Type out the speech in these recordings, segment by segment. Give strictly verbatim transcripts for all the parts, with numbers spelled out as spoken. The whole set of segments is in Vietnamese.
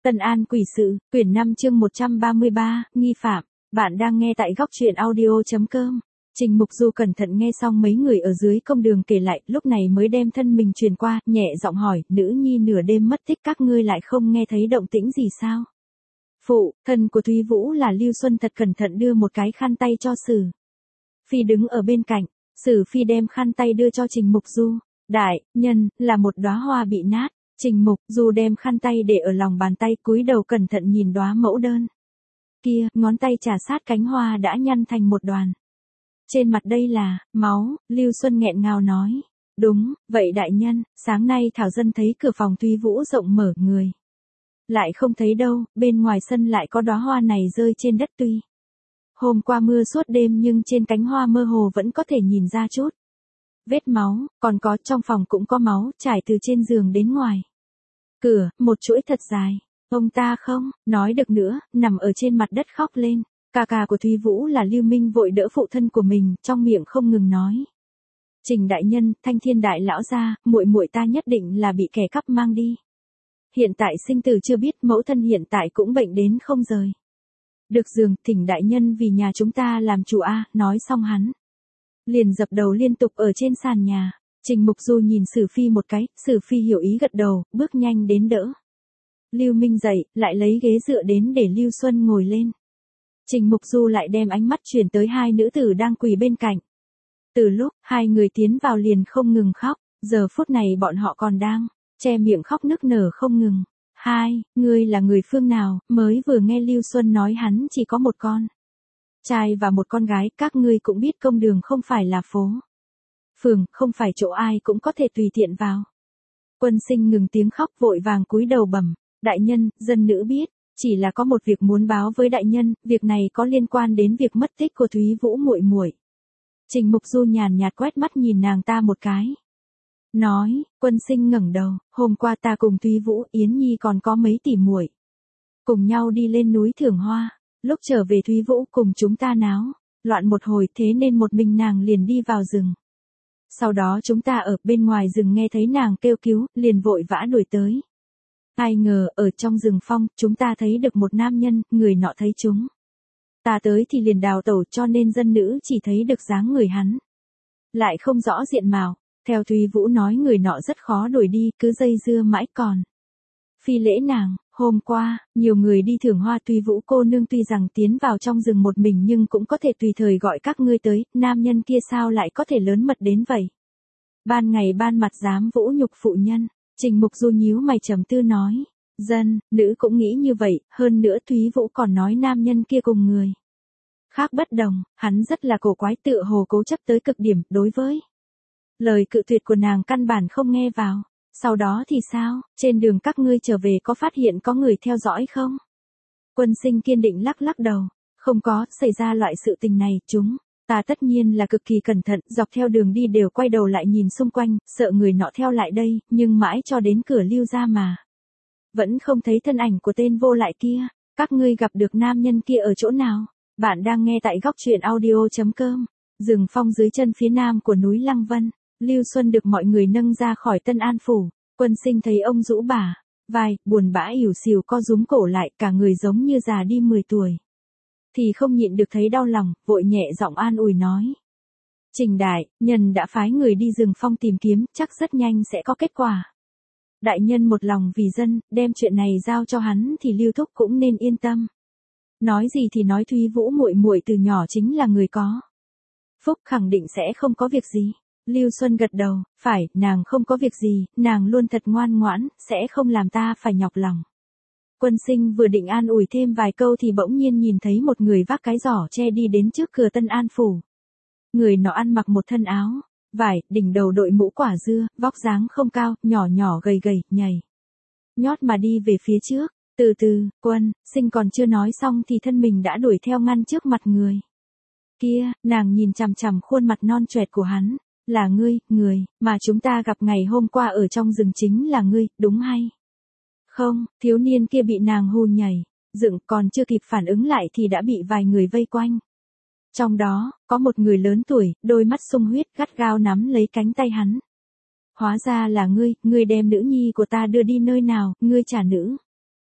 Tân An quỷ sự, quyển năm chương một trăm ba mươi ba, nghi phạm. Bạn đang nghe tại góc truyện audio chấm com. Trình Mục Du cẩn thận nghe xong mấy người ở dưới công đường kể lại, lúc này mới đem thân mình truyền qua, nhẹ giọng hỏi, nữ nhi nửa đêm mất tích các ngươi lại không nghe thấy động tĩnh gì sao? Phụ, thân của Thúy Vũ là Lưu Xuân thật cẩn thận đưa một cái khăn tay cho Sử Phi đứng ở bên cạnh, Sử Phi đem khăn tay đưa cho Trình Mục Du. Đại nhân, là một đóa hoa bị nát. Trình Mục Du đem khăn tay để ở lòng bàn tay, cúi đầu cẩn thận nhìn đóa mẫu đơn. Kia, ngón tay trà sát cánh hoa đã nhăn thành một đoàn. Trên mặt đây là máu, Lưu Xuân nghẹn ngào nói. Đúng, vậy đại nhân, sáng nay Thảo Dân thấy cửa phòng Thúy Vũ rộng mở, người lại không thấy đâu, bên ngoài sân lại có đóa hoa này rơi trên đất tuy hôm qua mưa suốt đêm nhưng trên cánh hoa mơ hồ vẫn có thể nhìn ra chút vết máu, còn có trong phòng cũng có máu, trải từ trên giường đến ngoài cửa, một chuỗi thật dài. Ông ta không nói được nữa, nằm ở trên mặt đất khóc lên. Ca ca của Thúy Vũ là Lưu Minh vội đỡ phụ thân của mình, trong miệng không ngừng nói. Trình đại nhân, Thanh Thiên đại lão gia, muội muội ta nhất định là bị kẻ cắp mang đi. Hiện tại sinh tử chưa biết, mẫu thân hiện tại cũng bệnh đến không rời được giường, thỉnh đại nhân vì nhà chúng ta làm chủ a. Nói xong hắn liền dập đầu liên tục ở trên sàn nhà. Trình Mục Du nhìn Sử Phi một cái, Sử Phi hiểu ý gật đầu, bước nhanh đến đỡ Lưu Minh dậy, lại lấy ghế dựa đến để Lưu Xuân ngồi lên. Trình Mục Du lại đem ánh mắt chuyển tới hai nữ tử đang quỳ bên cạnh. Từ lúc hai người tiến vào liền không ngừng khóc, giờ phút này bọn họ còn đang che miệng khóc nức nở không ngừng. Hai, ngươi là người phương nào? Mới vừa nghe Lưu Xuân nói hắn chỉ có một con trai và một con gái, các ngươi cũng biết công đường không phải là phố phường, không phải chỗ ai cũng có thể tùy tiện vào. Quân Sinh ngừng tiếng khóc vội vàng cúi đầu bẩm, đại nhân, dân nữ biết, chỉ là có một việc muốn báo với đại nhân, việc này có liên quan đến việc mất tích của Thúy Vũ muội muội. Trình Mục Du nhàn nhạt quét mắt nhìn nàng ta một cái. Nói, Quân Sinh ngẩng đầu, hôm qua ta cùng Thúy Vũ, Yến Nhi còn có mấy tỷ muội cùng nhau đi lên núi thưởng hoa, lúc trở về Thúy Vũ cùng chúng ta náo loạn một hồi, thế nên một mình nàng liền đi vào rừng. Sau đó chúng ta ở bên ngoài rừng nghe thấy nàng kêu cứu, liền vội vã đuổi tới. Ai ngờ, ở trong rừng phong, chúng ta thấy được một nam nhân, người nọ thấy chúng ta tới thì liền đào tẩu, cho nên dân nữ chỉ thấy được dáng người hắn, lại không rõ diện mạo. Theo Thúy Vũ nói người nọ rất khó đuổi đi, cứ dây dưa mãi còn phi lễ nàng. Hôm qua, nhiều người đi thưởng hoa, Thúy Vũ cô nương tuy rằng tiến vào trong rừng một mình nhưng cũng có thể tùy thời gọi các ngươi tới, nam nhân kia sao lại có thể lớn mật đến vậy? Ban ngày ban mặt dám vũ nhục phụ nhân. Trình Mục Du nhíu mày trầm tư nói, dân, nữ cũng nghĩ như vậy, hơn nữa Thúy Vũ còn nói nam nhân kia cùng người khác bất đồng, hắn rất là cổ quái, tựa hồ cố chấp tới cực điểm, đối với lời cự tuyệt của nàng căn bản không nghe vào. Sau đó thì sao, trên đường các ngươi trở về có phát hiện có người theo dõi không? Quân Sinh kiên định lắc lắc đầu, không có, xảy ra loại sự tình này, chúng ta tất nhiên là cực kỳ cẩn thận, dọc theo đường đi đều quay đầu lại nhìn xung quanh, sợ người nọ theo lại đây, nhưng mãi cho đến cửa Lưu gia mà vẫn không thấy thân ảnh của tên vô lại kia. Các ngươi gặp được nam nhân kia ở chỗ nào? Bạn đang nghe tại góc truyện audio chấm com. Rừng phong dưới chân phía nam của núi Lăng Vân, Lưu Xuân được mọi người nâng ra khỏi Tân An phủ. Quân Sinh thấy ông rũ bả vai, buồn bã ỉu xìu co rúm cổ lại, cả người giống như già đi mười tuổi. Thì không nhịn được thấy đau lòng, vội nhẹ giọng an ủi nói. Trình đại nhân đã phái người đi rừng phong tìm kiếm, chắc rất nhanh sẽ có kết quả. Đại nhân một lòng vì dân, đem chuyện này giao cho hắn thì Lưu thúc cũng nên yên tâm. Nói gì thì nói, Thúy Vũ muội muội từ nhỏ chính là người có phúc, khẳng định sẽ không có việc gì. Lưu Xuân gật đầu, phải, nàng không có việc gì, nàng luôn thật ngoan ngoãn, sẽ không làm ta phải nhọc lòng. Quân Sinh vừa định an ủi thêm vài câu thì bỗng nhiên nhìn thấy một người vác cái giỏ tre đi đến trước cửa Tân An phủ. Người nọ ăn mặc một thân áo vải, đỉnh đầu đội mũ quả dưa, vóc dáng không cao, nhỏ nhỏ gầy gầy, nhảy nhót mà đi về phía trước. Từ từ, Quân Sinh còn chưa nói xong thì thân mình đã đuổi theo ngăn trước mặt người kia. Nàng nhìn chằm chằm khuôn mặt non choẹt của hắn. Là ngươi, người mà chúng ta gặp ngày hôm qua ở trong rừng chính là ngươi, đúng hay không? Thiếu niên kia bị nàng hù nhảy dựng, còn chưa kịp phản ứng lại thì đã bị vài người vây quanh. Trong đó, có một người lớn tuổi, đôi mắt sung huyết, gắt gao nắm lấy cánh tay hắn. Hóa ra là ngươi, ngươi đem nữ nhi của ta đưa đi nơi nào, ngươi trả nữ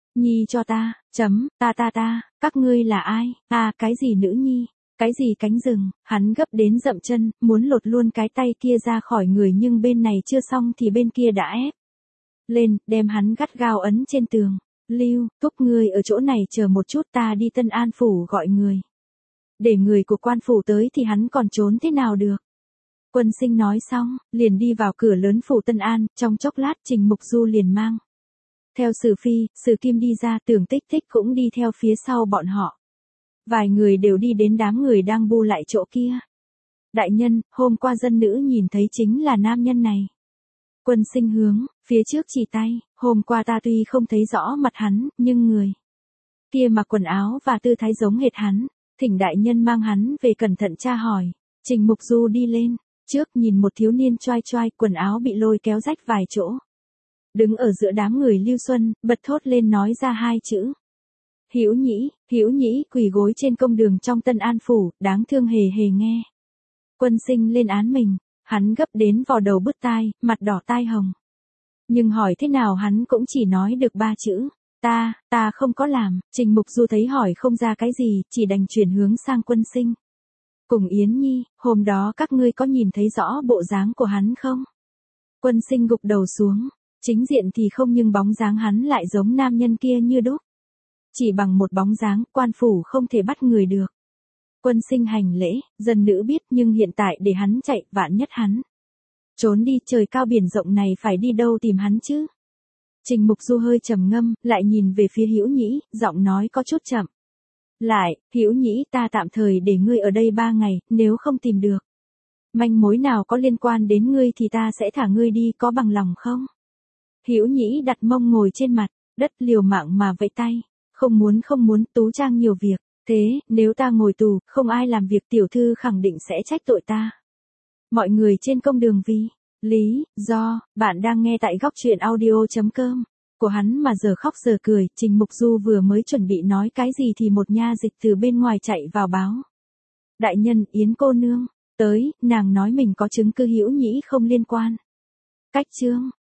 Nhi cho ta, chấm, ta ta ta, các ngươi là ai, à cái gì nữ nhi, cái gì cánh rừng, hắn gấp đến dậm chân, muốn lột luôn cái tay kia ra khỏi người nhưng bên này chưa xong thì bên kia đã ép lên, đem hắn gắt gao ấn trên tường. Lưu, thúc ngươi ở chỗ này chờ một chút ta đi Tân An phủ gọi người. Để người của quan phủ tới thì hắn còn trốn thế nào được. Quân Sinh nói xong, liền đi vào cửa lớn phủ Tân An, trong chốc lát Trình Mục Du liền mang theo Sử Phi, Sử Kim đi ra, Tưởng Tích Tích cũng đi theo phía sau bọn họ. Vài người đều đi đến đám người đang bu lại chỗ kia. Đại nhân, hôm qua dân nữ nhìn thấy chính là nam nhân này. Quân Sinh hướng phía trước chỉ tay, hôm qua ta tuy không thấy rõ mặt hắn, nhưng người kia mặc quần áo và tư thái giống hệt hắn, thỉnh đại nhân mang hắn về cẩn thận tra hỏi. Trình Mục Du đi lên trước, nhìn một thiếu niên choai choai, quần áo bị lôi kéo rách vài chỗ, đứng ở giữa đám người Lưu Xuân, bật thốt lên nói ra hai chữ. Hữu Nhĩ, Hữu Nhĩ quỳ gối trên công đường trong Tân An phủ, đáng thương hề hề nghe. Quân Sinh lên án mình, hắn gấp đến vò đầu bứt tai, mặt đỏ tai hồng. Nhưng hỏi thế nào hắn cũng chỉ nói được ba chữ, ta, ta không có làm. Trình Mục Du thấy hỏi không ra cái gì, chỉ đành chuyển hướng sang Quân Sinh. Cùng Yến Nhi, hôm đó các ngươi có nhìn thấy rõ bộ dáng của hắn không? Quân Sinh gục đầu xuống, chính diện thì không nhưng bóng dáng hắn lại giống nam nhân kia như đúc. Chỉ bằng một bóng dáng, quan phủ không thể bắt người được. Quân Sinh hành lễ, dân nữ biết nhưng hiện tại để hắn chạy, vạn nhất hắn trốn đi, trời cao biển rộng này phải đi đâu tìm hắn chứ? Trình Mục Du hơi trầm ngâm, lại nhìn về phía Hữu Nhĩ, giọng nói có chút chậm. Lại, Hữu Nhĩ, ta tạm thời để ngươi ở đây ba ngày, nếu không tìm được manh mối nào có liên quan đến ngươi thì ta sẽ thả ngươi đi, có bằng lòng không? Hữu Nhĩ đặt mông ngồi trên mặt đất, liều mạng mà vẫy tay. Không muốn không muốn, Tú Trang nhiều việc. Thế, nếu ta ngồi tù, không ai làm việc, tiểu thư khẳng định sẽ trách tội ta. Mọi người trên công đường vì lý do, bạn đang nghe tại góc truyện audio chấm com. Của hắn mà giờ khóc giờ cười, Trình Mục Du vừa mới chuẩn bị nói cái gì thì một nha dịch từ bên ngoài chạy vào báo. Đại nhân, Yến cô nương tới, nàng nói mình có chứng cứ Hữu Nhĩ không liên quan. Cách chương